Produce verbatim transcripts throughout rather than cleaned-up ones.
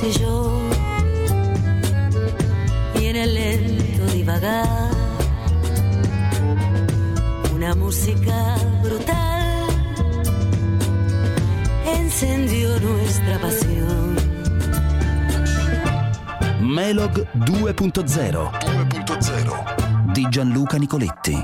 y yo, y en el lento divagar, una música brutal encendió nuestra pasión. Melog due punto zero di Gianluca Nicoletti.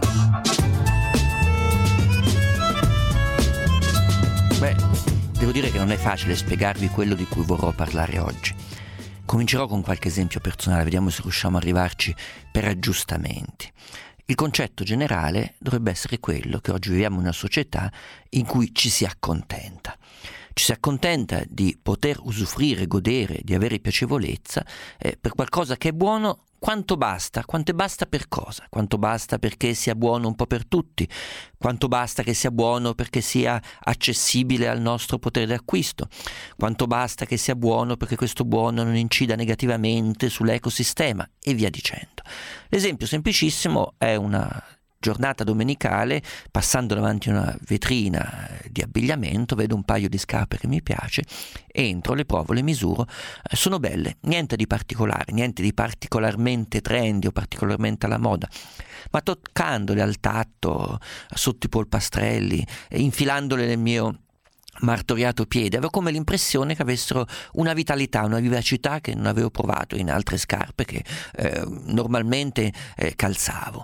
Beh, devo dire che non è facile spiegarvi quello di cui vorrò parlare oggi. Comincerò con qualche esempio personale, vediamo se riusciamo a arrivarci per aggiustamenti. Il concetto generale dovrebbe essere quello che oggi viviamo in una società in cui ci si accontenta. Ci si accontenta di poter usufruire, godere, di avere piacevolezza eh, per qualcosa che è buono. Quanto basta? Quanto basta per cosa? Quanto basta perché sia buono un po' per tutti? Quanto basta che sia buono perché sia accessibile al nostro potere d'acquisto? Quanto basta che sia buono perché questo buono non incida negativamente sull'ecosistema? E via dicendo. L'esempio semplicissimo è una giornata domenicale, passando davanti a una vetrina di abbigliamento, vedo un paio di scarpe che mi piace, entro, le provo, le misuro, eh, sono belle, niente di particolare, niente di particolarmente trendy o particolarmente alla moda, ma toccandole al tatto, sotto i polpastrelli, infilandole nel mio martoriato piede, avevo come l'impressione che avessero una vitalità, una vivacità che non avevo provato in altre scarpe che eh, normalmente eh, calzavo.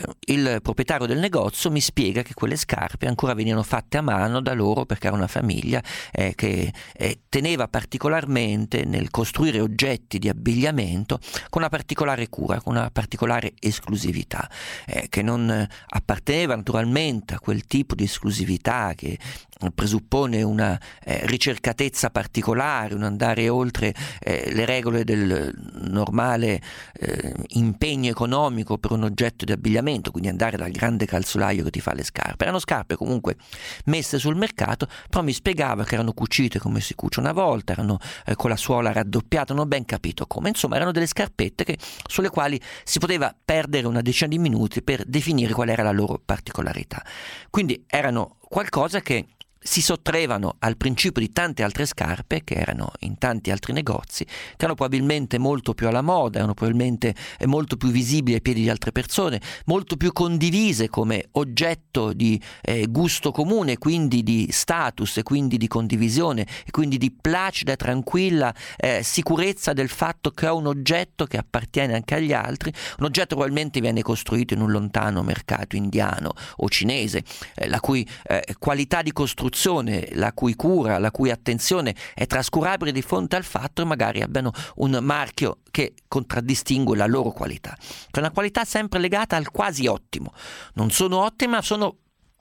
Il proprietario del negozio mi spiega che quelle scarpe ancora venivano fatte a mano da loro perché era una famiglia eh, che eh, teneva particolarmente nel costruire oggetti di abbigliamento con una particolare cura, con una particolare esclusività, eh, che non apparteneva naturalmente a quel tipo di esclusività che presuppone una eh, ricercatezza particolare, un andare oltre eh, le regole del normale eh, impegno economico per un oggetto di abbigliamento, quindi andare dal grande calzolaio che ti fa le scarpe. Erano scarpe comunque messe sul mercato, però mi spiegava che erano cucite come si cuce una volta, erano eh, con la suola raddoppiata, non ho ben capito come, insomma erano delle scarpette che, sulle quali si poteva perdere una decina di minuti per definire qual era la loro particolarità. Quindi erano qualcosa che si sottraevano al principio di tante altre scarpe che erano in tanti altri negozi, che erano probabilmente molto più alla moda, erano probabilmente molto più visibili ai piedi di altre persone, molto più condivise come oggetto di eh, gusto comune, quindi di status e quindi di condivisione e quindi di placida e tranquilla eh, sicurezza del fatto che ho un oggetto che appartiene anche agli altri, un oggetto probabilmente viene costruito in un lontano mercato indiano o cinese, eh, la cui eh, qualità di costruzione, la cui cura, la cui attenzione è trascurabile di fronte al fatto che magari abbiano un marchio che contraddistingue la loro qualità. C'è una qualità sempre legata al quasi ottimo. Non sono ottime, ma sono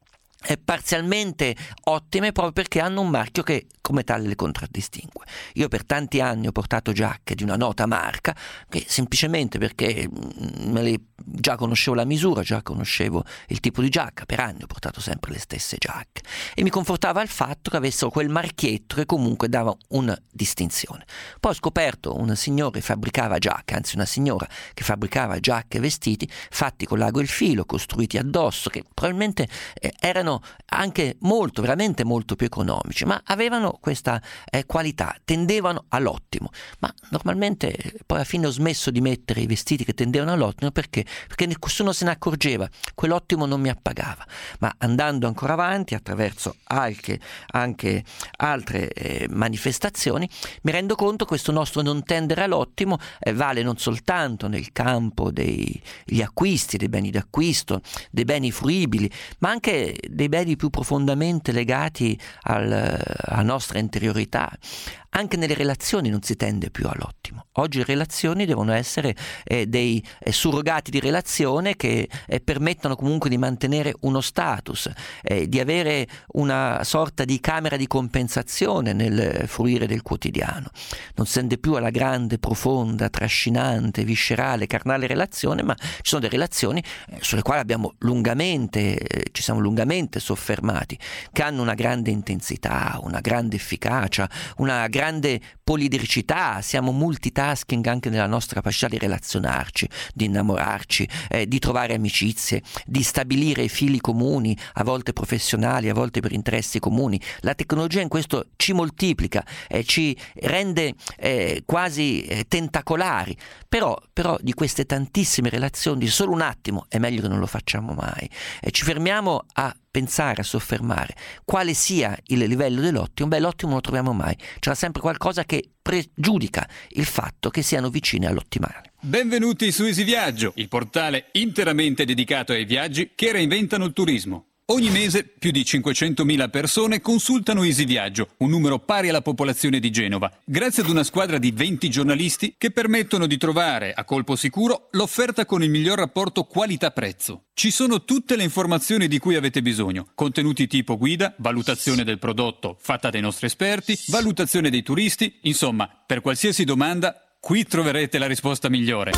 è parzialmente ottime proprio perché hanno un marchio che come tale le contraddistingue. Io per tanti anni ho portato giacche di una nota marca che semplicemente perché me le già conoscevo la misura, già conoscevo il tipo di giacca, per anni ho portato sempre le stesse giacche e mi confortava il fatto che avessero quel marchietto che comunque dava una distinzione. Poi ho scoperto un signore che fabbricava giacche, anzi una signora che fabbricava giacche e vestiti fatti con l'ago e il filo, costruiti addosso, che probabilmente eh, erano anche molto, veramente molto più economici, ma avevano questa eh, qualità, tendevano all'ottimo. Ma normalmente eh, poi alla fine ho smesso di mettere i vestiti che tendevano all'ottimo perché perché nessuno se ne accorgeva, quell'ottimo non mi appagava. Ma andando ancora avanti attraverso anche, anche altre eh, manifestazioni mi rendo conto che questo nostro non tendere all'ottimo eh, vale non soltanto nel campo degli acquisti, dei beni d'acquisto, dei beni fruibili, ma anche dei beni più profondamente legati al, alla nostra interiorità. Anche nelle relazioni non si tende più all'ottimo. Oggi le relazioni devono essere eh, dei eh, surrogati di relazione che eh, permettono comunque di mantenere uno status, eh, di avere una sorta di camera di compensazione nel fruire del quotidiano. Non si tende più alla grande, profonda, trascinante, viscerale, carnale relazione, ma ci sono delle relazioni eh, sulle quali abbiamo lungamente, eh, ci siamo lungamente soffermati, che hanno una grande intensità, una grande efficacia, una grande grande polidricità, siamo multitasking anche nella nostra capacità di relazionarci, di innamorarci, eh, di trovare amicizie, di stabilire fili comuni, a volte professionali, a volte per interessi comuni. La tecnologia in questo ci moltiplica, eh, ci rende eh, quasi eh, tentacolari, però, però di queste tantissime relazioni, solo un attimo è meglio che non lo facciamo mai. Eh, ci fermiamo a pensare, a soffermare quale sia il livello dell'ottimo. Beh, l'ottimo non lo troviamo mai, c'è sempre qualcosa che pregiudica il fatto che siano vicine all'ottimale. Benvenuti su Easy Viaggio, il portale interamente dedicato ai viaggi che reinventano il turismo. Ogni mese più di cinquecentomila persone consultano Easy Viaggio, un numero pari alla popolazione di Genova, grazie ad una squadra di venti giornalisti che permettono di trovare a colpo sicuro l'offerta con il miglior rapporto qualità-prezzo. Ci sono tutte le informazioni di cui avete bisogno, contenuti tipo guida, valutazione del prodotto fatta dai nostri esperti, valutazione dei turisti, insomma, per qualsiasi domanda, qui troverete la risposta migliore.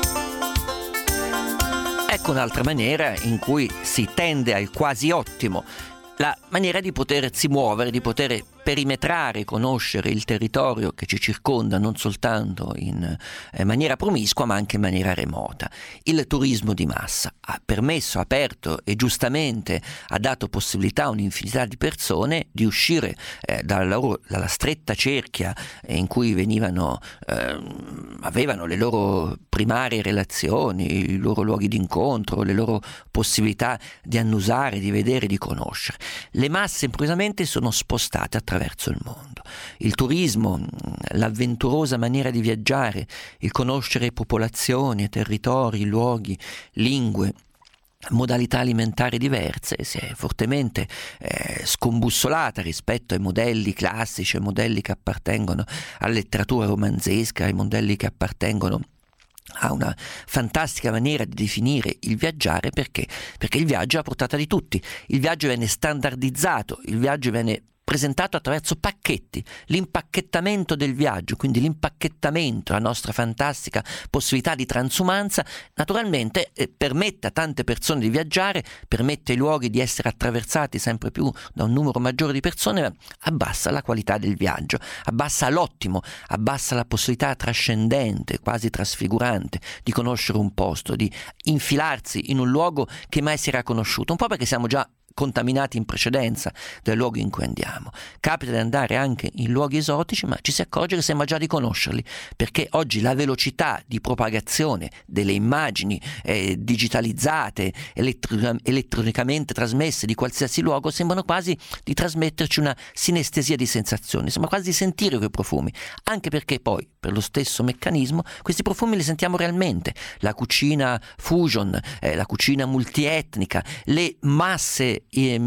Ecco un'altra maniera in cui si tende al quasi ottimo, la maniera di potersi muovere, di poter perimetrare, conoscere il territorio che ci circonda non soltanto in maniera promiscua ma anche in maniera remota. Il turismo di massa ha permesso, aperto e giustamente ha dato possibilità a un'infinità di persone di uscire eh, dalla, loro, dalla stretta cerchia in cui venivano, eh, avevano le loro primarie relazioni, i loro luoghi di incontro, le loro possibilità di annusare, di vedere, di conoscere. Le masse improvvisamente sono spostate attraverso il mondo. Il turismo, l'avventurosa maniera di viaggiare, il conoscere popolazioni, territori, luoghi, lingue, modalità alimentari diverse, si è fortemente eh, scombussolata rispetto ai modelli classici, ai modelli che appartengono alla letteratura romanzesca, ai modelli che appartengono ha una fantastica maniera di definire il viaggiare. Perché? Perché il viaggio è a portata di tutti, il viaggio viene standardizzato, il viaggio viene presentato attraverso pacchetti, l'impacchettamento del viaggio, quindi l'impacchettamento, la nostra fantastica possibilità di transumanza, naturalmente eh, permette a tante persone di viaggiare, permette ai luoghi di essere attraversati sempre più da un numero maggiore di persone, ma abbassa la qualità del viaggio, abbassa l'ottimo, abbassa la possibilità trascendente, quasi trasfigurante, di conoscere un posto, di infilarsi in un luogo che mai si era conosciuto, un po' perché siamo già contaminati in precedenza dai luoghi in cui andiamo. Capita di andare anche in luoghi esotici, ma ci si accorge che sembra già di conoscerli, perché oggi la velocità di propagazione delle immagini eh, digitalizzate, elettro- elettronicamente trasmesse di qualsiasi luogo, sembrano quasi di trasmetterci una sinestesia di sensazioni, sembra quasi di sentire quei profumi, anche perché poi, per lo stesso meccanismo, questi profumi li sentiamo realmente. La cucina fusion, eh, la cucina multietnica, le masse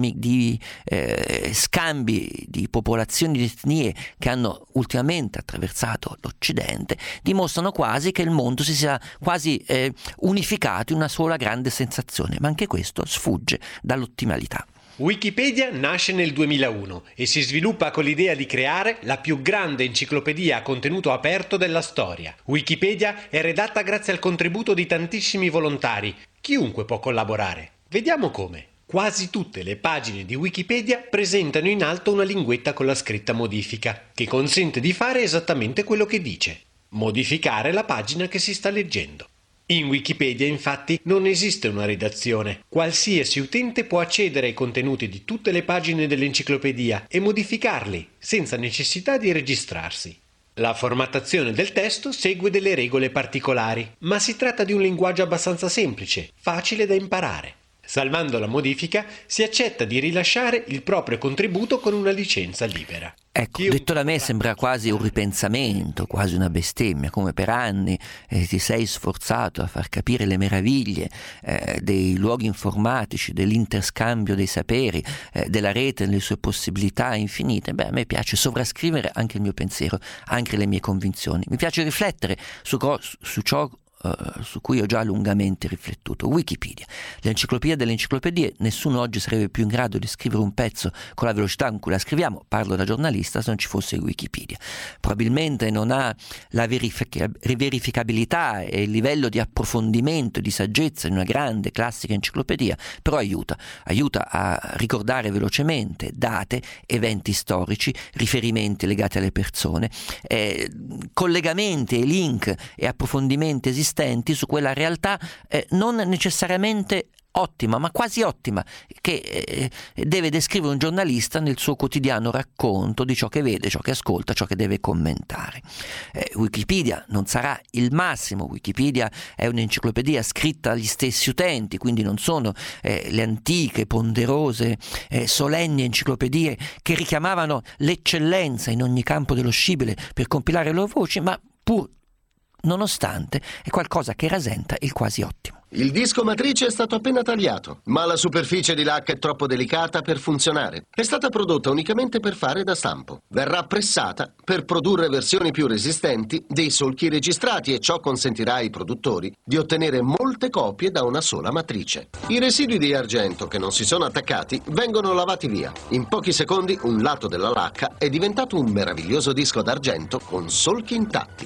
di eh, scambi di popolazioni, di etnie che hanno ultimamente attraversato l'Occidente, dimostrano quasi che il mondo si sia quasi eh, unificato in una sola grande sensazione, ma anche questo sfugge dall'ottimalità. Wikipedia nasce nel duemilauno e si sviluppa con l'idea di creare la più grande enciclopedia a contenuto aperto della storia. Wikipedia è redatta grazie al contributo di tantissimi volontari. Chiunque può collaborare. Vediamo come. Quasi tutte le pagine di Wikipedia presentano in alto una linguetta con la scritta modifica, che consente di fare esattamente quello che dice: modificare la pagina che si sta leggendo. In Wikipedia, infatti, non esiste una redazione. Qualsiasi utente può accedere ai contenuti di tutte le pagine dell'enciclopedia e modificarli, senza necessità di registrarsi. La formattazione del testo segue delle regole particolari, ma si tratta di un linguaggio abbastanza semplice, facile da imparare. Salvando la modifica, si accetta di rilasciare il proprio contributo con una licenza libera. Ecco, detto da me sembra quasi un ripensamento, quasi una bestemmia, come per anni eh, ti sei sforzato a far capire le meraviglie eh, dei luoghi informatici, dell'interscambio dei saperi, eh, della rete, le sue possibilità infinite. Beh, a me piace sovrascrivere anche il mio pensiero, anche le mie convinzioni. Mi piace riflettere su, su ciò eh, su cui ho già lungamente riflettuto: Wikipedia, l'enciclopedia delle enciclopedie. Nessuno oggi sarebbe più in grado di scrivere un pezzo con la velocità con cui la scriviamo, parlo da giornalista, se non ci fosse Wikipedia. Probabilmente non ha la verifica- verificabilità e il livello di approfondimento e di saggezza di una grande classica enciclopedia, però aiuta, aiuta a ricordare velocemente date, eventi storici, riferimenti legati alle persone, eh, collegamenti e link e approfondimenti esistenti su quella realtà eh, non necessariamente ottima, ma quasi ottima, che eh, deve descrivere un giornalista nel suo quotidiano racconto di ciò che vede, ciò che ascolta, ciò che deve commentare. Eh, Wikipedia non sarà il massimo. Wikipedia è un'enciclopedia scritta dagli stessi utenti, quindi non sono eh, le antiche, ponderose, eh, solenni enciclopedie che richiamavano l'eccellenza in ogni campo dello scibile per compilare le loro voci, ma pur nonostante è qualcosa che rasenta il quasi ottimo. Il disco matrice è stato appena tagliato, ma la superficie di lacca è troppo delicata per funzionare. È stata prodotta unicamente per fare da stampo. Verrà pressata per produrre versioni più resistenti dei solchi registrati e ciò consentirà ai produttori di ottenere molte copie da una sola matrice. I residui di argento che non si sono attaccati vengono lavati via. In pochi secondi un lato della lacca è diventato un meraviglioso disco d'argento con solchi intatti.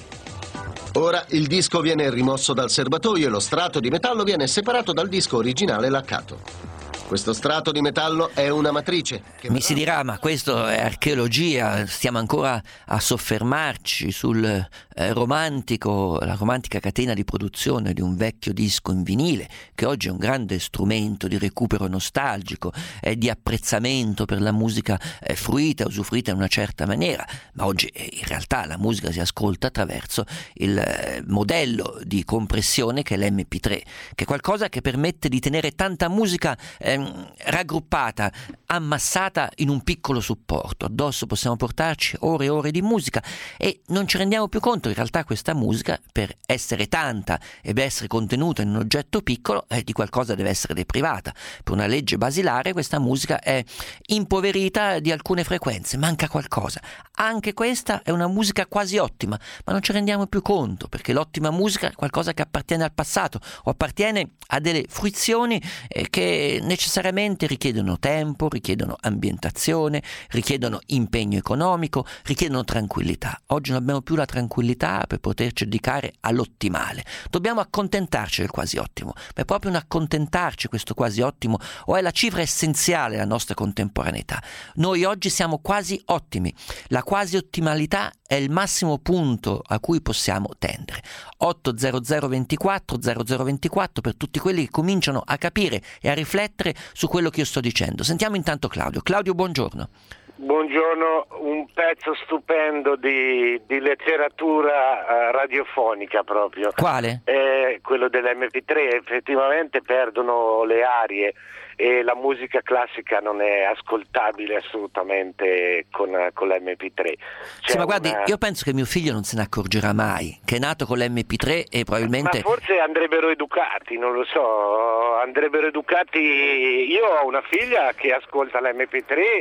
Ora il disco viene rimosso dal serbatoio e lo strato di metallo viene separato dal disco originale laccato. Questo strato di metallo è una matrice. Che Mi si dirà, ma questo è archeologia, stiamo ancora a soffermarci sul eh, romantico, la romantica catena di produzione di un vecchio disco in vinile, che oggi è un grande strumento di recupero nostalgico e di apprezzamento per la musica eh, fruita, usufruita in una certa maniera, ma oggi eh, in realtà la musica si ascolta attraverso il eh, modello di compressione che è l'emme pi tre, che è qualcosa che permette di tenere tanta musica eh, raggruppata, ammassata in un piccolo supporto. Addosso possiamo portarci ore e ore di musica e non ci rendiamo più conto. In realtà questa musica, per essere tanta e per essere contenuta in un oggetto piccolo, eh, di qualcosa deve essere deprivata. Per una legge basilare questa musica è impoverita di alcune frequenze, manca qualcosa. Anche questa è una musica quasi ottima, ma non ci rendiamo più conto, perché l'ottima musica è qualcosa che appartiene al passato o appartiene a delle fruizioni eh, che necessariamente richiedono tempo, richiedono ambientazione, richiedono impegno economico, richiedono tranquillità. Oggi non abbiamo più la tranquillità per poterci dedicare all'ottimale. Dobbiamo accontentarci del quasi ottimo, ma è proprio un accontentarci questo quasi ottimo o è la cifra essenziale della nostra contemporaneità. Noi oggi siamo quasi ottimi. La quasi ottimalità è il massimo punto a cui possiamo tendere. otto zero zero ventiquattro zero zero ventiquattro per tutti quelli che cominciano a capire e a riflettere su quello che io sto dicendo. Sentiamo intanto Claudio. Claudio, buongiorno. Buongiorno, un pezzo stupendo di, di letteratura uh, radiofonica proprio. Quale? È quello dell'emme pi tre, effettivamente perdono le arie e la musica classica non è ascoltabile assolutamente con, con l'emme pi tre. C'è sì, ma guardi, una... io penso che mio figlio non se ne accorgerà mai, che è nato con l'emme pi tre e probabilmente... Ma forse andrebbero educati, non lo so, andrebbero educati... Io ho una figlia che ascolta l'emme pi tre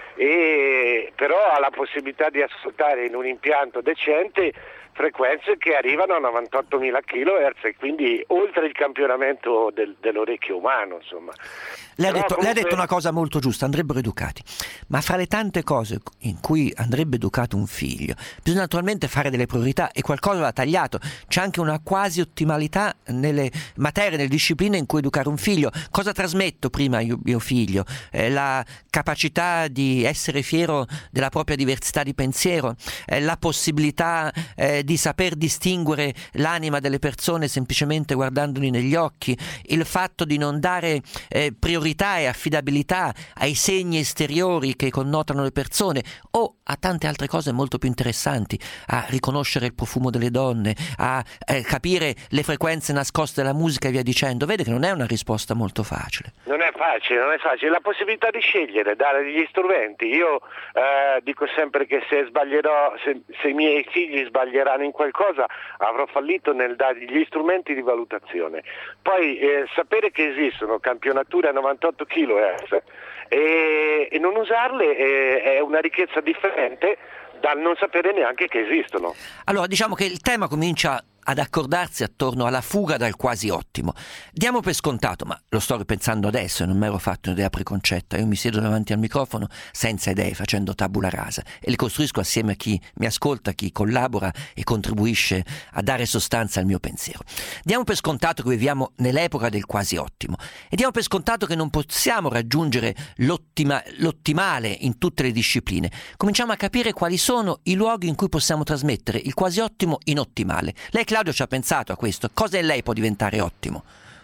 e però ha la possibilità di ascoltare in un impianto decente frequenze che arrivano a novantottomila chilohertz e quindi oltre il campionamento del, dell'orecchio umano, insomma. Lei ha, detto, comunque... lei ha detto una cosa molto giusta, andrebbero educati, ma fra le tante cose in cui andrebbe educato un figlio bisogna naturalmente fare delle priorità e qualcosa va tagliato. C'è anche una quasi ottimalità nelle materie, nelle discipline in cui educare un figlio. Cosa trasmetto prima io, mio figlio? Eh, la capacità di essere fiero della propria diversità di pensiero, eh, la possibilità eh, di saper distinguere l'anima delle persone semplicemente guardandoli negli occhi, il fatto di non dare eh, priorità e affidabilità ai segni esteriori che connotano le persone o a tante altre cose molto più interessanti, a riconoscere il profumo delle donne, a eh, capire le frequenze nascoste della musica e via dicendo. Vede che non è una risposta molto facile. Non è facile, non è facile. La possibilità di scegliere, dare degli strumenti. Io eh, dico sempre che se sbaglierò, se, se i miei figli sbaglieranno in qualcosa avrò fallito nel dargli gli strumenti di valutazione. Poi eh, sapere che esistono campionature a novantotto chilohertz e, e non usarle è, è una ricchezza differente dal non sapere neanche che esistono. Allora diciamo che il tema comincia ad accordarsi attorno alla fuga dal quasi ottimo. Diamo per scontato, ma lo sto ripensando adesso e non mi ero fatto un'idea preconcetta, io mi siedo davanti al microfono senza idee, facendo tabula rasa, e le costruisco assieme a chi mi ascolta, chi collabora e contribuisce a dare sostanza al mio pensiero. Diamo per scontato che viviamo nell'epoca del quasi ottimo e diamo per scontato che non possiamo raggiungere l'ottima, l'ottimale in tutte le discipline. Cominciamo a capire quali sono i luoghi in cui possiamo trasmettere il quasi ottimo in ottimale. Lei, Claudio, ci ha pensato a questo? Cosa in lei può diventare ottimo?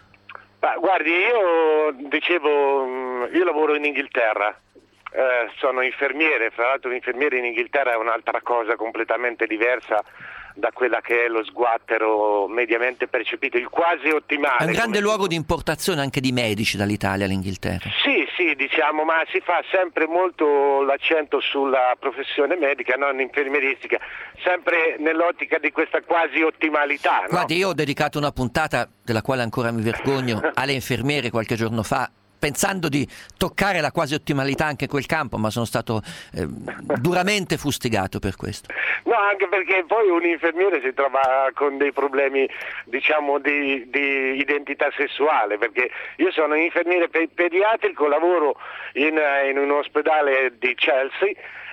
Ma guardi, io dicevo, io lavoro in Inghilterra, eh, sono infermiere, fra l'altro l'infermiere in Inghilterra è un'altra cosa completamente diversa da quella che è lo sguattero mediamente percepito, il quasi ottimale. È un grande luogo di importazione anche di medici dall'Italia all'Inghilterra. Sì, sì, diciamo, ma si fa sempre molto l'accento sulla professione medica, non infermieristica, sempre nell'ottica di questa quasi ottimalità. No? Guardi, io ho dedicato una puntata, della quale ancora mi vergogno, alle infermiere qualche giorno fa, pensando di toccare la quasi ottimalità anche in quel campo, ma sono stato eh, duramente fustigato per questo. No, anche perché poi un infermiere si trova con dei problemi, diciamo, di, di identità sessuale, perché io sono infermiere pe- pediatrico, lavoro in, in un ospedale di Chelsea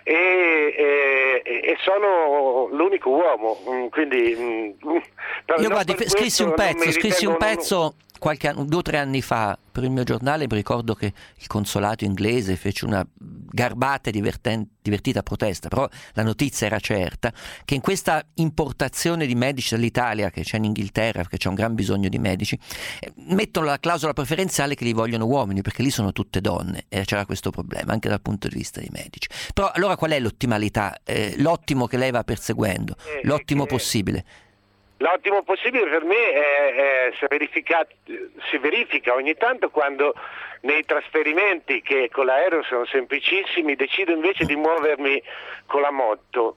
e, e, e sono l'unico uomo, quindi... Io guardi, scrissi un pezzo, scrissi un pezzo... Qualche anno, due o tre anni fa per il mio giornale mi ricordo che il consolato inglese fece una garbata e divertita protesta, però la notizia era certa, che in questa importazione di medici dall'Italia che c'è in Inghilterra, perché c'è un gran bisogno di medici, eh, mettono la clausola preferenziale che li vogliono uomini, perché lì sono tutte donne e c'era questo problema anche dal punto di vista dei medici. Però allora qual è l'ottimalità, eh, l'ottimo che lei va perseguendo, eh, l'ottimo che... possibile? L'ottimo possibile per me è, è, si, verifica, si verifica ogni tanto quando nei trasferimenti che con l'aereo sono semplicissimi decido invece di muovermi con la moto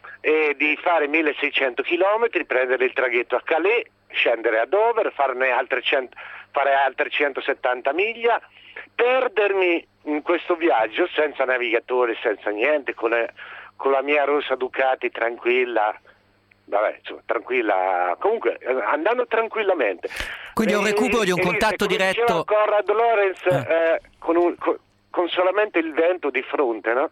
e di fare milleseicento chilometri, prendere il traghetto a Calais, scendere a Dover, farne altre cento, fare altre centosettanta miglia, perdermi in questo viaggio senza navigatore, senza niente, con la, con la mia rossa Ducati tranquilla. Vabbè, insomma, tranquilla, comunque andando tranquillamente. Quindi è un recupero di un contatto e, diretto. Conrad Lorenz eh. eh, con, un, con, con solamente il vento di fronte, no?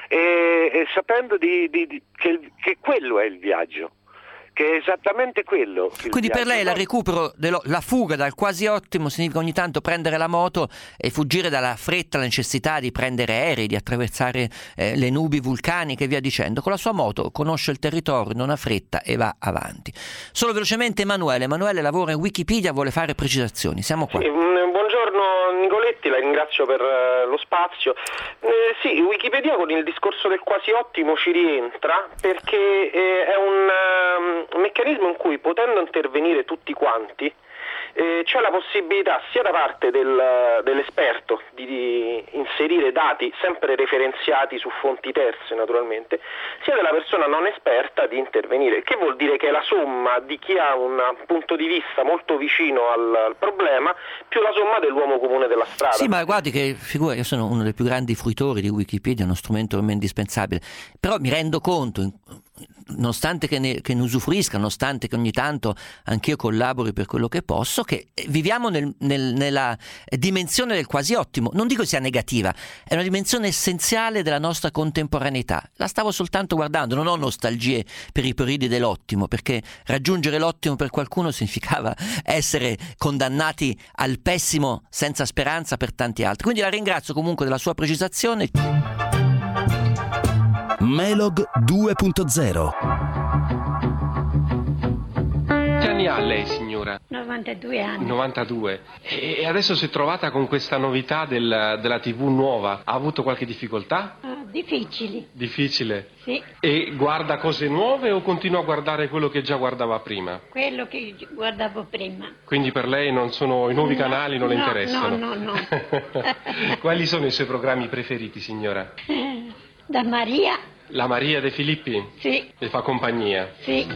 E, e sapendo di, di, di, che, che quello è il viaggio, che è esattamente quello. Quindi viaggio, per lei no? la recupero, dello, la fuga dal quasi ottimo significa ogni tanto prendere la moto e fuggire dalla fretta, la necessità di prendere aerei, di attraversare eh, le nubi vulcaniche e via dicendo. Con la sua moto conosce il territorio, non ha fretta e va avanti. Solo velocemente Emanuele. Emanuele lavora in Wikipedia, vuole fare precisazioni. Siamo qua. Sì, buongiorno Nicoletti, la ringrazio per uh, lo spazio. Eh, sì, Wikipedia con il discorso del quasi ottimo ci rientra perché eh, è un... Um, un meccanismo in cui, potendo intervenire tutti quanti, eh, c'è la possibilità sia da parte del, dell'esperto di, di inserire dati sempre referenziati su fonti terze naturalmente, sia della persona non esperta di intervenire, che vuol dire che è la somma di chi ha un punto di vista molto vicino al, al problema più la somma dell'uomo comune della strada. Sì, ma guardi che figura, io sono uno dei più grandi fruitori di Wikipedia, è uno strumento per me indispensabile, però mi rendo conto, nonostante che ne, che ne usufruisca, nonostante che ogni tanto anch'io collabori per quello che posso, che viviamo nel, nel, nella dimensione del quasi ottimo. Non dico sia negativa, è una dimensione essenziale della nostra contemporaneità. La stavo soltanto guardando, non ho nostalgie per i periodi dell'ottimo, perché raggiungere l'ottimo per qualcuno significava essere condannati al pessimo senza speranza per tanti altri. Quindi la ringrazio comunque della sua precisazione. Melog due punto zero. Quanti anni ha lei, signora? novantadue anni. novantadue. E adesso si è trovata con questa novità del, della tivù nuova. Ha avuto qualche difficoltà? Uh, difficili. Difficile? Sì. E guarda cose nuove o continua a guardare quello che già guardava prima? Quello che guardavo prima. Quindi per lei non sono i nuovi no, canali, non no, le interessano? No, no, no. Quali sono i suoi programmi preferiti, signora? Da Maria. La Maria De Filippi? Sì. Le fa compagnia? Sì.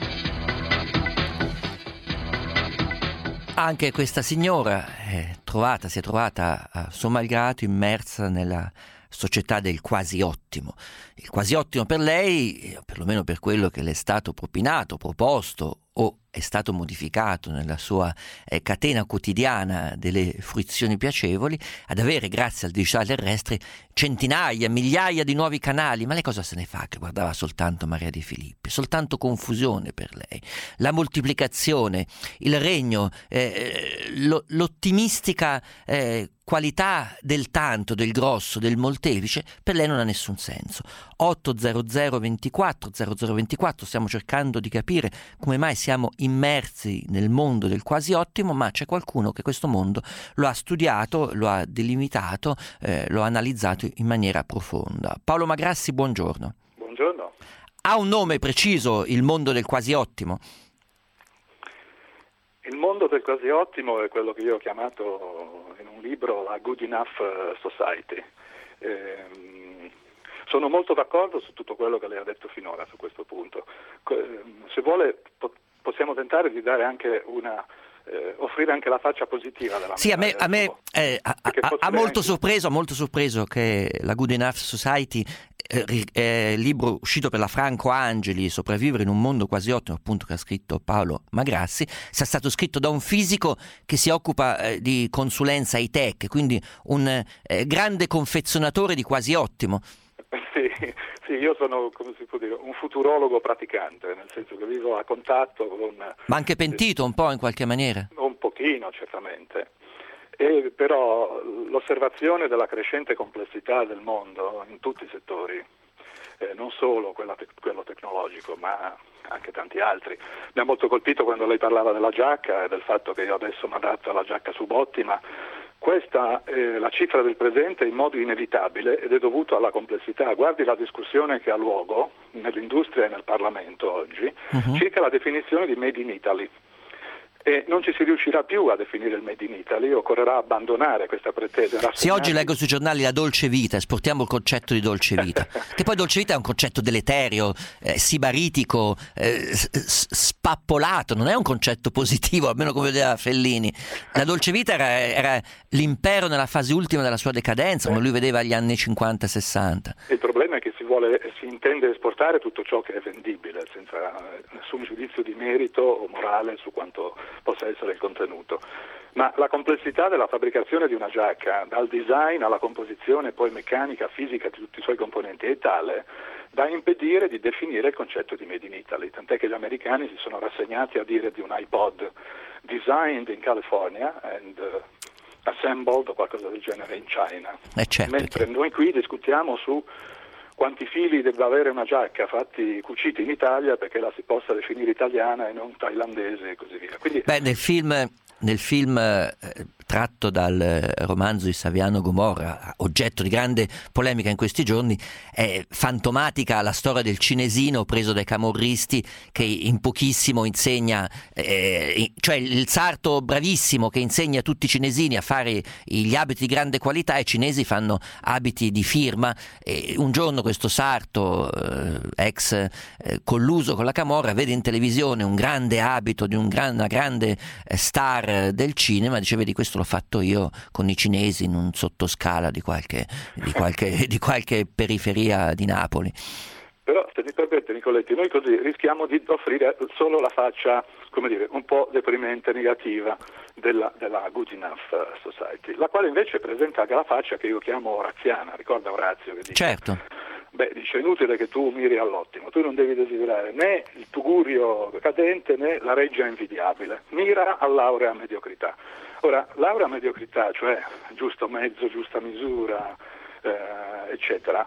Anche questa signora è trovata, si è trovata a suo malgrado immersa nella società del quasi otto. ottimo. Il quasi ottimo per lei, perlomeno per quello che le è stato propinato, proposto o è stato modificato nella sua eh, catena quotidiana delle fruizioni piacevoli, ad avere, grazie al digitale terrestre, centinaia, migliaia di nuovi canali. Ma lei cosa se ne fa che guardava soltanto Maria De Filippi? Soltanto confusione per lei. La moltiplicazione, il regno, eh, lo, l'ottimistica eh, qualità del tanto, del grosso, del molteplice, per lei non ha nessun senso. otto zero zero ventiquattro zero zero ventiquattro, stiamo cercando di capire come mai siamo immersi nel mondo del quasi ottimo, ma c'è qualcuno che questo mondo lo ha studiato, lo ha delimitato, eh, lo ha analizzato in maniera profonda. Paolo Magrassi, buongiorno. Buongiorno. Ha un nome preciso il mondo del quasi ottimo? Il mondo del quasi ottimo è quello che io ho chiamato in un libro la Good Enough Society. Eh, sono molto d'accordo su tutto quello che lei ha detto finora su questo punto. Se vuole po- possiamo tentare di dare anche una eh, offrire anche la faccia positiva della Sì, a me, a me eh, ha, ha, ha molto anche... sorpreso, ha molto sorpreso che la Good Enough Society, eh, eh, libro uscito per la Franco Angeli, Sopravvivere in un mondo quasi ottimo, appunto, che ha scritto Paolo Magrassi, sia stato scritto da un fisico che si occupa eh, di consulenza high-tech, quindi un eh, grande confezionatore di quasi ottimo. Sì, sì, io sono, come si può dire, un futurologo praticante, nel senso che vivo a contatto con... Ma anche pentito un po' in qualche maniera? Un pochino, certamente. E però l'osservazione della crescente complessità del mondo in tutti i settori, eh, non solo quella te- quello tecnologico, ma anche tanti altri. Mi ha molto colpito quando lei parlava della giacca e del fatto che io adesso mi adatto alla giacca subottima. Questa è la cifra del presente in modo inevitabile ed è dovuto alla complessità. Guardi la discussione che ha luogo nell'industria e nel Parlamento oggi uh-huh. circa la definizione di Made in Italy. E non ci si riuscirà più a definire il Made in Italy, occorrerà abbandonare questa pretesa. Sì, oggi leggo sui giornali la dolce vita, esportiamo il concetto di dolce vita, che poi dolce vita è un concetto deleterio, eh, sibaritico, eh, s- spappolato, non è un concetto positivo, almeno come vedeva Fellini. La dolce vita era, era l'impero nella fase ultima della sua decadenza, come lui vedeva gli anni cinquanta sessanta. Il problema è che si vuole, si intende esportare tutto ciò che è vendibile, senza nessun giudizio di merito o morale su quanto possa essere il contenuto. Ma la complessità della fabbricazione di una giacca, dal design alla composizione poi meccanica, fisica di tutti i suoi componenti, è tale da impedire di definire il concetto di Made in Italy, tant'è che gli americani si sono rassegnati a dire di un iPod designed in California and uh, assembled o qualcosa del genere in China. Eh certo, mentre che... noi qui discutiamo su quanti fili debba avere una giacca fatti, cuciti in Italia perché la si possa definire italiana e non thailandese e così via. Quindi... Beh, nel film, nel film eh, tratto dal romanzo di Saviano Gomorra, oggetto di grande polemica in questi giorni, è fantomatica la storia del cinesino preso dai camorristi che in pochissimo insegna, eh, cioè il sarto bravissimo che insegna a tutti i cinesini a fare gli abiti di grande qualità, e i cinesi fanno abiti di firma. E un giorno questo sarto, eh, ex eh, colluso con la camorra, vede in televisione un grande abito di un gran, una grande eh, star del cinema, dice: vedi, questo l'ho fatto io con i cinesi in un sottoscala di qualche, di qualche, di qualche periferia di Napoli. Però, se mi permette Nicoletti, noi così rischiamo di offrire solo la faccia, come dire, un po' deprimente, negativa della, della Good Enough Society, la quale invece presenta anche la faccia che io chiamo oraziana. Ricorda Orazio che dice... Certo. Beh, dice: è inutile che tu miri all'ottimo, tu non devi desiderare né il tugurio cadente né la reggia invidiabile, mira all'aurea mediocrità. Ora, l'aurea mediocrità, cioè giusto mezzo, giusta misura, eh, eccetera,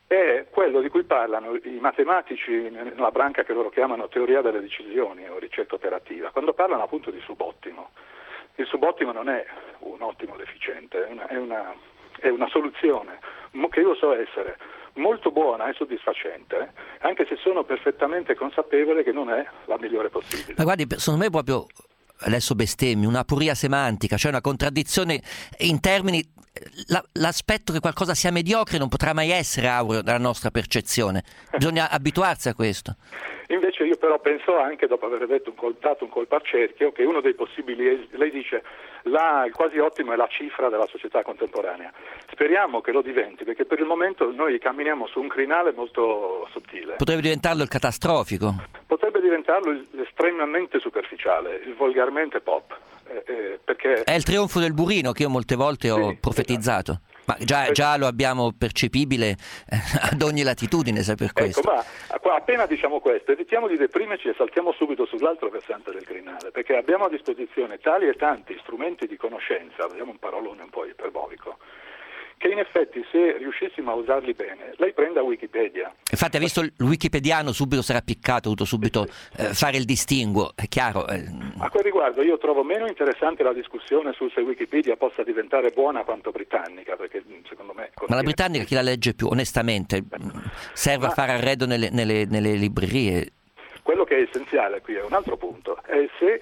è quello di cui parlano i matematici nella branca che loro chiamano teoria delle decisioni o ricerca operativa, quando parlano appunto di subottimo. Il subottimo non è un ottimo deficiente, è una, è una, è una soluzione che io so essere molto buona e soddisfacente, anche se sono perfettamente consapevole che non è la migliore possibile. Ma guardi, secondo me proprio, adesso bestemmi, una aporia semantica, cioè una contraddizione in termini, la, l'aspetto che qualcosa sia mediocre non potrà mai essere aureo dalla nostra percezione, bisogna abituarsi a questo. Invece io però penso anche, dopo aver detto un col- dato un colpo al cerchio, che uno dei possibili, es- lei dice la, il quasi ottimo è la cifra della società contemporanea. Speriamo che lo diventi, perché per il momento noi camminiamo su un crinale molto sottile. Potrebbe diventarlo il catastrofico. Potrebbe diventarlo il- estremamente superficiale, il volgarmente pop. Eh, eh, perché È il trionfo del burino che io molte volte ho Sì, profetizzato. esatto. Ma già, già lo abbiamo percepibile eh, ad ogni latitudine, se per questo. Ecco, ma qua- appena diciamo questo, evitiamo di deprimerci e saltiamo subito sull'altro versante del crinale, perché abbiamo a disposizione tali e tanti strumenti di conoscenza, vediamo un parolone un po' iperbolico, che in effetti se riuscissimo a usarli bene, lei prenda Wikipedia. Infatti ha visto il wikipediano, subito si era piccato, ha dovuto subito eh, fare il distinguo, è chiaro. Eh. A quel riguardo io trovo meno interessante la discussione su se Wikipedia possa diventare buona quanto britannica, perché secondo me... Ma la britannica chi la legge più? Onestamente, serve Ma- a fare arredo nelle, nelle, nelle librerie. Quello che è essenziale qui è un altro punto, è se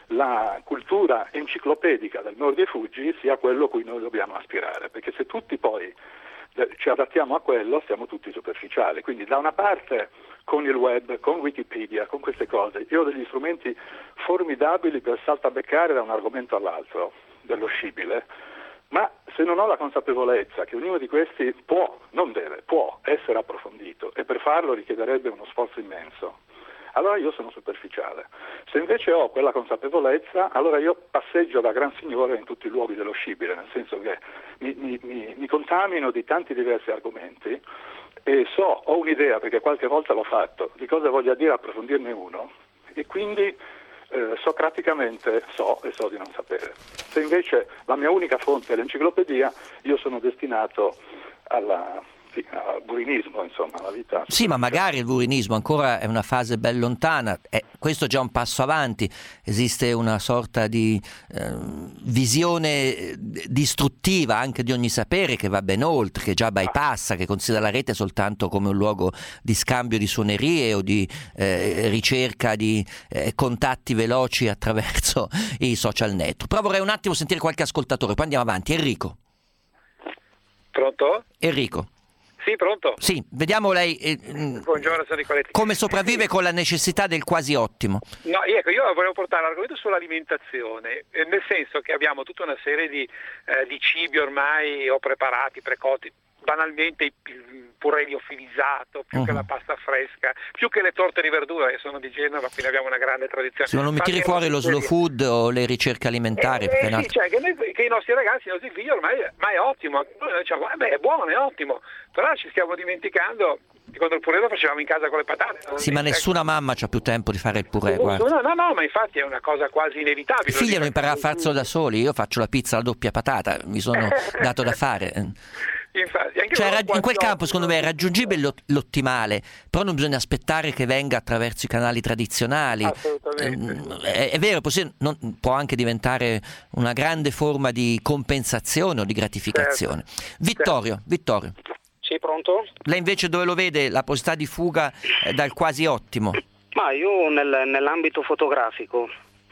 la cultura enciclopedica del Mordi e Fuggi sia quello a cui noi dobbiamo aspirare, perché se tutti poi eh, ci adattiamo a quello siamo tutti superficiali. Quindi da una parte con il web, con Wikipedia, con queste cose, io ho degli strumenti formidabili per saltabeccare da un argomento all'altro, dello scibile, ma se non ho la consapevolezza che ognuno di questi può, non deve, può essere approfondito, e per farlo richiederebbe uno sforzo immenso, allora io sono superficiale. Se invece ho quella consapevolezza, allora io passeggio da gran signore in tutti i luoghi dello scibile, nel senso che mi, mi, mi, mi contamino di tanti diversi argomenti e so, ho un'idea, perché qualche volta l'ho fatto, di cosa voglia dire approfondirne uno, e quindi eh, socraticamente so e so di non sapere. Se invece la mia unica fonte è l'enciclopedia, io sono destinato alla... Sì, al burinismo, insomma, la vita. Sì, ma magari il burinismo ancora è una fase ben lontana, eh, questo è già un passo avanti, esiste una sorta di eh, visione distruttiva anche di ogni sapere che va ben oltre, che già bypassa, che considera la rete soltanto come un luogo di scambio di suonerie o di eh, ricerca di eh, contatti veloci attraverso i social network. Però vorrei un attimo sentire qualche ascoltatore, poi andiamo avanti. Enrico. Pronto? Enrico. Sì, pronto? Sì, vediamo lei eh, Buongiorno, sono Nicoletti. come sopravvive con la necessità del quasi ottimo. No, ecco, io volevo portare l'argomento sull'alimentazione, eh, nel senso che abbiamo tutta una serie di, eh, di cibi ormai o preparati, precotti, banalmente il purè liofilizzato, più uh-huh. che la pasta fresca, più che le torte di verdura, che sono di Genova, quindi abbiamo una grande tradizione. Se non mi tiri fuori lo slow food o le ricerche alimentari. Eh, eh, sì, cioè che, noi, che i nostri ragazzi, i nostri figli ormai ma è ottimo, noi diciamo, eh beh, è buono, è ottimo, però ci stiamo dimenticando che quando il purè lo facevamo in casa con le patate. Sì, ma nessuna mamma c'ha più tempo di fare il purè, guarda. No, no, no, ma infatti è una cosa quasi inevitabile. I figli devono imparare a farselo da soli, io faccio la pizza alla doppia patata, mi sono dato da fare. Infatti, anche cioè, quando... in quel campo secondo me è raggiungibile l'ottimale, però non bisogna aspettare che venga attraverso i canali tradizionali. Assolutamente. È, è vero, non, può anche diventare una grande forma di compensazione o di gratificazione. Certo. Vittorio, certo. Vittorio. Sì, pronto? Lei invece dove lo vede la possibilità di fuga eh, dal quasi ottimo? Ma io nel, nell'ambito fotografico.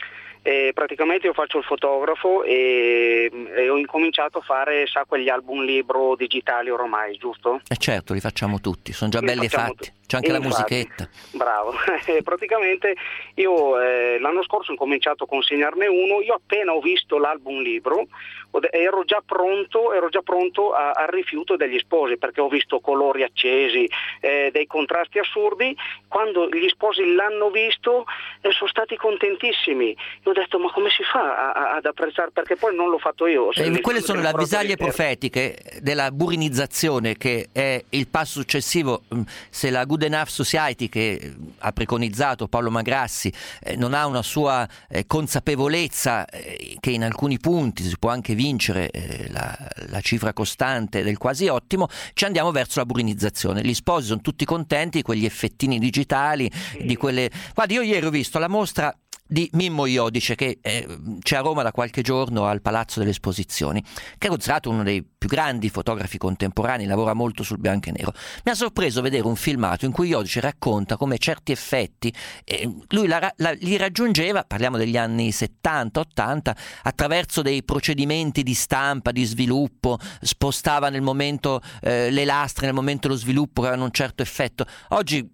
E praticamente io faccio il fotografo e, e ho incominciato a fare, sa, quegli album libro digitali ormai, giusto? Eh certo, li facciamo tutti, sono già li belli fatti, t- c'è anche infatti, la musichetta. Bravo, praticamente io eh, l'anno scorso ho incominciato a consegnarne uno, io appena ho visto l'album libro ero già pronto, ero già pronto a, al rifiuto degli sposi, perché ho visto colori accesi, eh, dei contrasti assurdi. Quando gli sposi l'hanno visto eh, sono stati contentissimi. Io ho detto, ma come si fa a, a, ad apprezzare? Perché poi non l'ho fatto io. Eh, quelle sono le avvisaglie profetiche della burinizzazione, che è il passo successivo. Se la Good Enough Society, che ha preconizzato Paolo Magrassi, eh, non ha una sua eh, consapevolezza eh, che in alcuni punti si può anche vincere eh, la, la cifra costante del quasi ottimo, ci andiamo verso la burinizzazione. Gli sposi sono tutti contenti di quegli effettini digitali, di quelle... Guardi, io ieri ho visto la mostra di Mimmo Iodice, che eh, c'è a Roma da qualche giorno al Palazzo delle Esposizioni, che è considerato uno dei più grandi fotografi contemporanei, lavora molto sul bianco e nero. Mi ha sorpreso vedere un filmato in cui Iodice racconta come certi effetti eh, lui la, la, li raggiungeva, parliamo degli anni settanta ottanta, attraverso dei procedimenti di stampa, di sviluppo, spostava nel momento eh, le lastre, nel momento dello sviluppo, che avevano un certo effetto. Oggi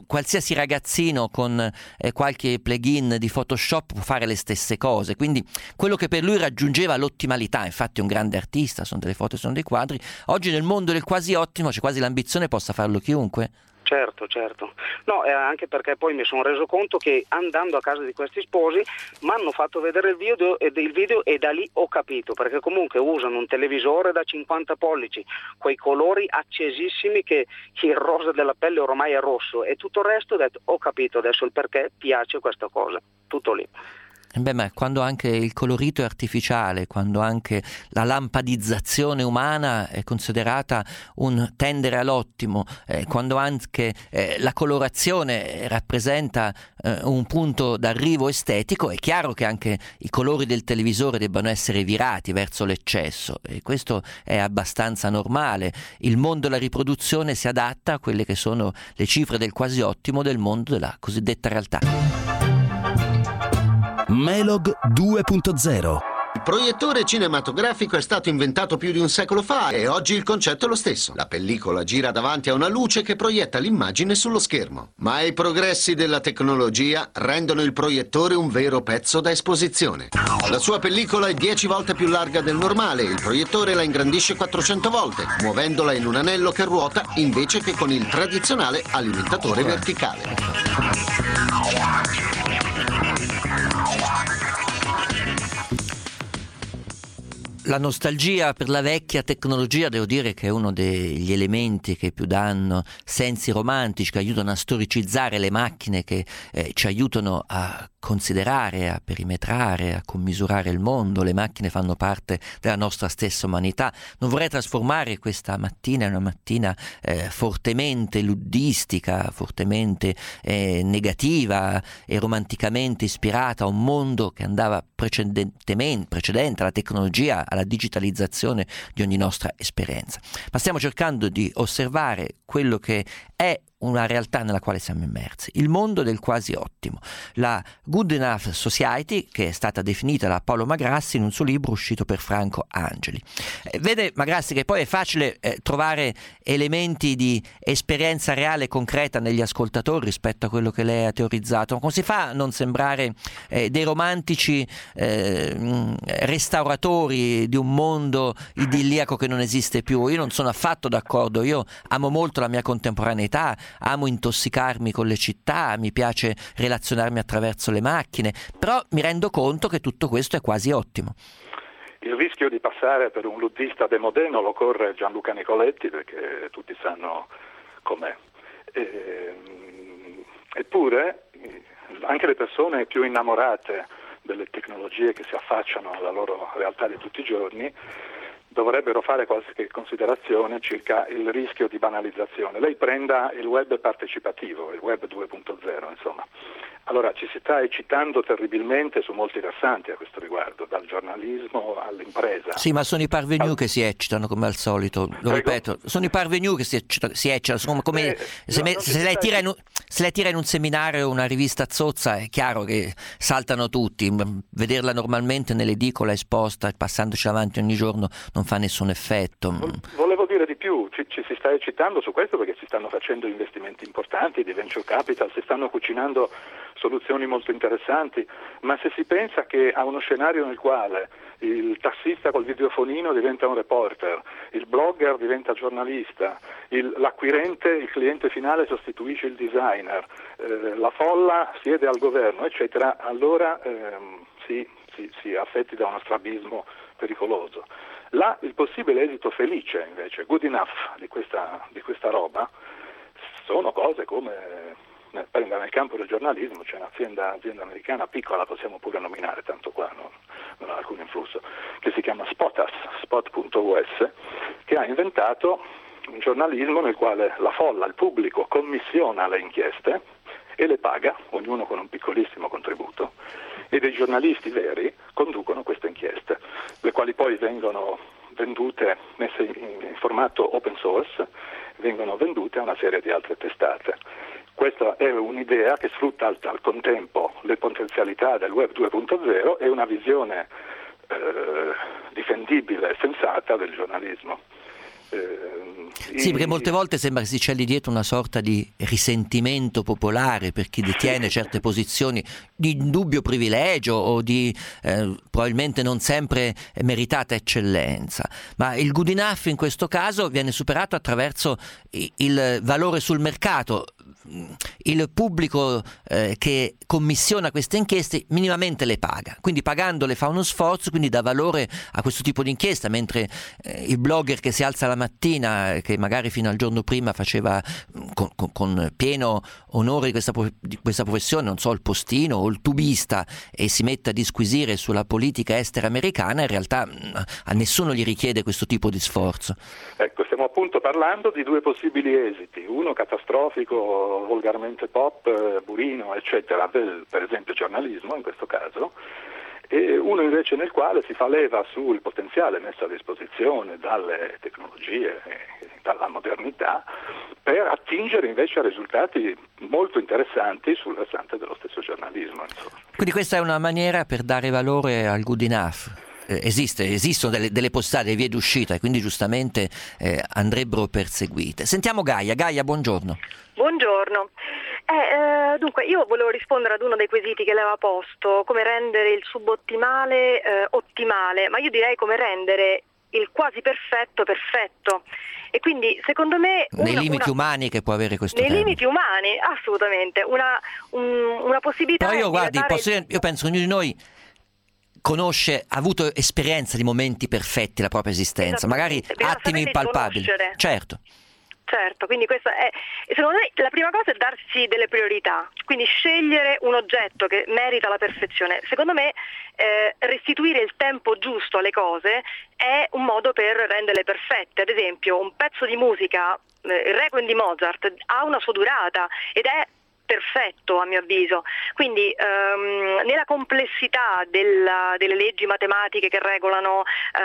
qualsiasi ragazzino con eh, qualche plugin di Photoshop può fare le stesse cose, quindi quello che per lui raggiungeva l'ottimalità, infatti è un grande artista, sono delle foto, sono dei quadri, oggi nel mondo del quasi ottimo c'è quasi l'ambizione possa farlo chiunque. Certo, certo. No, eh, anche perché poi mi sono reso conto che andando a casa di questi sposi mi hanno fatto vedere il video, ed il video e da lì ho capito, perché comunque usano un televisore da cinquanta pollici, quei colori accesissimi che il rosa della pelle ormai è rosso e tutto il resto ho detto ho capito adesso il perché piace questa cosa, tutto lì. Beh, ma quando anche il colorito è artificiale, quando anche la lampadizzazione umana è considerata un tendere all'ottimo, eh, quando anche eh, la colorazione rappresenta eh, un punto d'arrivo estetico, è chiaro che anche i colori del televisore debbano essere virati verso l'eccesso e questo è abbastanza normale. Il mondo della riproduzione si adatta a quelle che sono le cifre del quasi ottimo del mondo della cosiddetta realtà. Melog due punto zero. Il proiettore cinematografico è stato inventato più di un secolo fa e oggi il concetto è lo stesso. La pellicola gira davanti a una luce che proietta l'immagine sullo schermo. Ma i progressi della tecnologia rendono il proiettore un vero pezzo da esposizione. La sua pellicola è dieci volte più larga del normale e il proiettore la ingrandisce quattrocento volte, muovendola in un anello che ruota invece che con il tradizionale alimentatore verticale. La nostalgia per la vecchia tecnologia devo dire che è uno degli elementi che più danno sensi romantici, che aiutano a storicizzare le macchine, che eh, ci aiutano a considerare, a perimetrare, a commisurare il mondo. Le macchine fanno parte della nostra stessa umanità. Non vorrei trasformare questa mattina in una mattina eh, fortemente luddistica, fortemente eh, negativa e romanticamente ispirata a un mondo che andava precedentemente, precedente alla tecnologia, alla digitalizzazione di ogni nostra esperienza. Ma stiamo cercando di osservare quello che è una realtà nella quale siamo immersi, il mondo del quasi ottimo, la Good Enough Society, che è stata definita da Paolo Magrassi in un suo libro uscito per Franco Angeli. Eh, vede Magrassi che poi è facile eh, trovare elementi di esperienza reale e concreta negli ascoltatori rispetto a quello che lei ha teorizzato, ma come si fa a non sembrare eh, dei romantici eh, restauratori di un mondo idilliaco che non esiste più? Io non sono affatto d'accordo, io amo molto la mia contemporaneità, amo intossicarmi con le città, mi piace relazionarmi attraverso le macchine, però mi rendo conto che tutto questo è quasi ottimo. Il rischio di passare per un luddista demodè non lo corre Gianluca Nicoletti, perché tutti sanno com'è. E, eppure anche le persone più innamorate delle tecnologie che si affacciano alla loro realtà di tutti i giorni dovrebbero fare qualche considerazione circa il rischio di banalizzazione. Lei prenda il web partecipativo, il web due punto zero, insomma. Allora, ci si sta eccitando terribilmente su molti versanti a questo riguardo, dal giornalismo all'impresa. Sì, ma sono i parvenu che si eccitano come al solito, lo Prego? ripeto, sono i parvenu che si eccitano, si eccitano sono come Eh, se, no, me- non se si lei sta tira in un, se lei tira in un seminario una rivista zozza è chiaro che saltano tutti, vederla normalmente nell'edicola esposta passandoci avanti ogni giorno non fa nessun effetto. Volevo dire di più, ci, ci si sta eccitando su questo perché si stanno facendo investimenti importanti di venture capital, si stanno cucinando soluzioni molto interessanti, ma se si pensa che a uno scenario nel quale il tassista col videofonino diventa un reporter, il blogger diventa giornalista, il, l'acquirente, il cliente finale sostituisce il designer, eh, la folla siede al governo, eccetera, allora ehm, si, si, si è affetti da uno strabismo pericoloso. Là il possibile esito felice invece, good enough di questa, di questa roba, sono cose come nel campo del giornalismo c'è un'azienda azienda americana piccola, possiamo pure nominare, tanto qua no, non ha alcun influsso, che si chiama Spotas, spot punto u s, che ha inventato un giornalismo nel quale la folla, il pubblico, commissiona le inchieste e le paga, ognuno con un piccolissimo contributo, e dei giornalisti veri conducono queste inchieste, le quali poi vengono vendute, messe in, in formato open source, vengono vendute a una serie di altre testate. Questa è un'idea che sfrutta al, al contempo le potenzialità del web due punto zero e una visione eh, difendibile e sensata del giornalismo. Eh, Sì, perché molte volte sembra che si celli dietro una sorta di risentimento popolare per chi detiene certe posizioni di indubbio privilegio o di eh, probabilmente non sempre meritata eccellenza, ma il good enough in questo caso viene superato attraverso il valore sul mercato. Il pubblico eh, che commissiona queste inchieste minimamente le paga, quindi pagandole fa uno sforzo, quindi dà valore a questo tipo di inchiesta, mentre eh, il blogger che si alza la mattina, che magari fino al giorno prima faceva con, con, con pieno onore di questa, di questa professione, non so, il postino o il tubista, e si mette a disquisire sulla politica estera americana, in realtà a nessuno gli richiede questo tipo di sforzo. Ecco, stiamo appunto parlando di due possibili esiti, uno catastrofico, volgarmente pop, burino, eccetera, del, per esempio giornalismo in questo caso, e uno invece nel quale si fa leva sul potenziale messo a disposizione dalle tecnologie, dalla modernità, per attingere invece a risultati molto interessanti sul versante dello stesso giornalismo. Insomma. Quindi questa è una maniera per dare valore al good enough. Eh, esiste, esistono delle, delle postate, delle vie d'uscita, e quindi giustamente eh, andrebbero perseguite. Sentiamo Gaia. Gaia, buongiorno. Buongiorno. Eh, eh, dunque, io volevo rispondere ad uno dei quesiti che lei aveva posto, come rendere il subottimale eh, ottimale, ma io direi come rendere il quasi perfetto perfetto. E quindi secondo me nei una, limiti una, umani che può avere questo nei termine. limiti umani, assolutamente, una, un, una possibilità. Però io guardi, dare... posso dire, io penso che ognuno di noi conosce, ha avuto esperienza di momenti perfetti nella propria esistenza, magari attimi impalpabili. Certo. Certo, quindi questo è, secondo me la prima cosa è darsi delle priorità, quindi scegliere un oggetto che merita la perfezione. Secondo me eh, restituire il tempo giusto alle cose è un modo per renderle perfette. Ad esempio un pezzo di musica, eh, il Requiem di Mozart, ha una sua durata ed è perfetto a mio avviso, quindi ehm, nella complessità della, delle leggi matematiche che regolano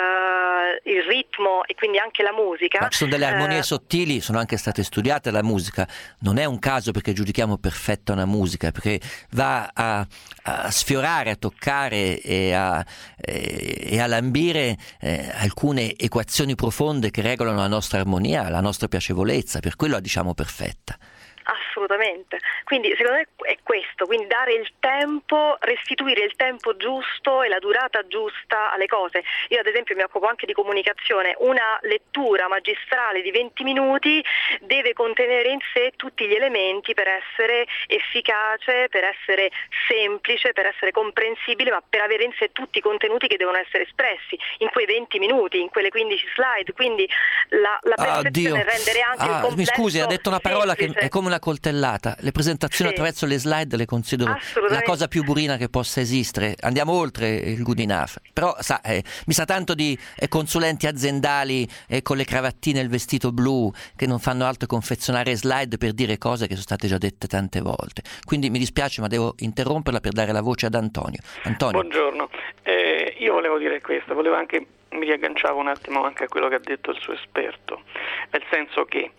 eh, il ritmo e quindi anche la musica, ma ci sono delle armonie eh, sottili, sono anche state studiate. La musica non è un caso perché giudichiamo perfetta una musica, perché va a, a sfiorare, a toccare e a, e, e a lambire eh, alcune equazioni profonde che regolano la nostra armonia, la nostra piacevolezza, per quello la diciamo perfetta. Assolutamente, quindi secondo me è questo, quindi dare il tempo, restituire il tempo giusto e la durata giusta alle cose. Io ad esempio mi occupo anche di comunicazione, una lettura magistrale di venti minuti deve contenere in sé tutti gli elementi per essere efficace, per essere semplice, per essere comprensibile, ma per avere in sé tutti i contenuti che devono essere espressi in quei venti minuti, in quelle quindici slide, quindi la, la perfezione è rendere anche ah, il complesso. Mi scusi, ha detto una parola semplice. Che è come una coltellata. Le presentazioni sì. attraverso le slide le considero la cosa più burina che possa esistere. Andiamo oltre il good enough. Però sa, eh, mi sa tanto di eh, consulenti aziendali eh, con le cravattine e il vestito blu che non fanno altro che confezionare slide per dire cose che sono state già dette tante volte. Quindi mi dispiace, ma devo interromperla per dare la voce ad Antonio. Antonio. Buongiorno. Eh, io volevo dire questo, volevo anche mi riagganciavo un attimo anche a quello che ha detto il suo esperto, nel senso che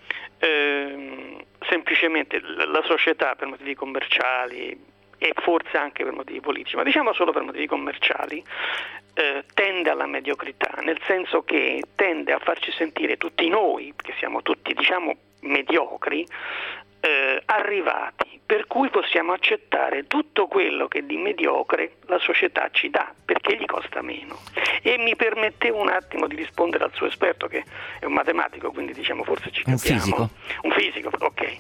ehm, semplicemente la società per motivi commerciali e forse anche per motivi politici, ma diciamo solo per motivi commerciali, eh, tende alla mediocrità, nel senso che tende a farci sentire tutti noi, che siamo tutti diciamo mediocri, eh, arrivati, per cui possiamo accettare tutto quello che di mediocre la società ci dà, perché gli costa meno. E mi permettevo un attimo di rispondere al suo esperto, che è un matematico, quindi diciamo forse ci capiamo. Un fisico. Un fisico, ok.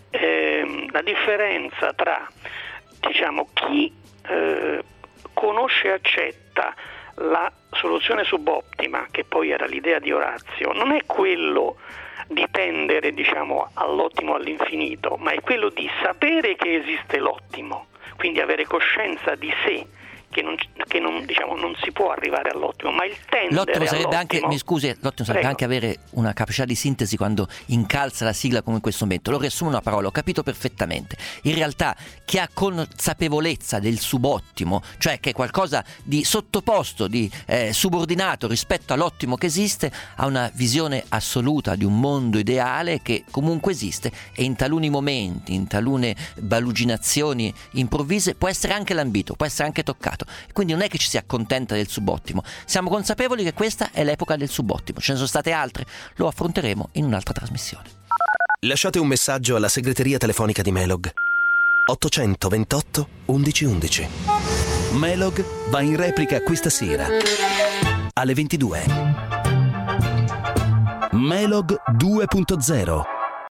Eh, la differenza tra diciamo chi eh, conosce e accetta la soluzione subottima, che poi era l'idea di Orazio, non è quello di tendere diciamo all'ottimo all'infinito, ma è quello di sapere che esiste l'ottimo, quindi avere coscienza di sé, che non, che non diciamo non si può arrivare all'ottimo, ma il tendere l'ottimo sarebbe all'ottimo, anche, mi scusi, l'ottimo sarebbe Prego. anche avere una capacità di sintesi quando incalza la sigla come in questo momento. Lo riassumo in una parola, ho capito perfettamente. In realtà chi ha consapevolezza del subottimo, cioè che è qualcosa di sottoposto, di eh, subordinato rispetto all'ottimo che esiste, ha una visione assoluta di un mondo ideale che comunque esiste e in taluni momenti, in talune baluginazioni improvvise può essere anche lambito, può essere anche toccato. passato. Quindi non è che ci si accontenta del subottimo, siamo consapevoli che questa è l'epoca del subottimo, ce ne sono state altre, lo affronteremo in un'altra trasmissione. Lasciate un messaggio alla segreteria telefonica di Melog ottocentoventotto undici undici. Melog va in replica questa sera alle ventidue. Melog due punto zero.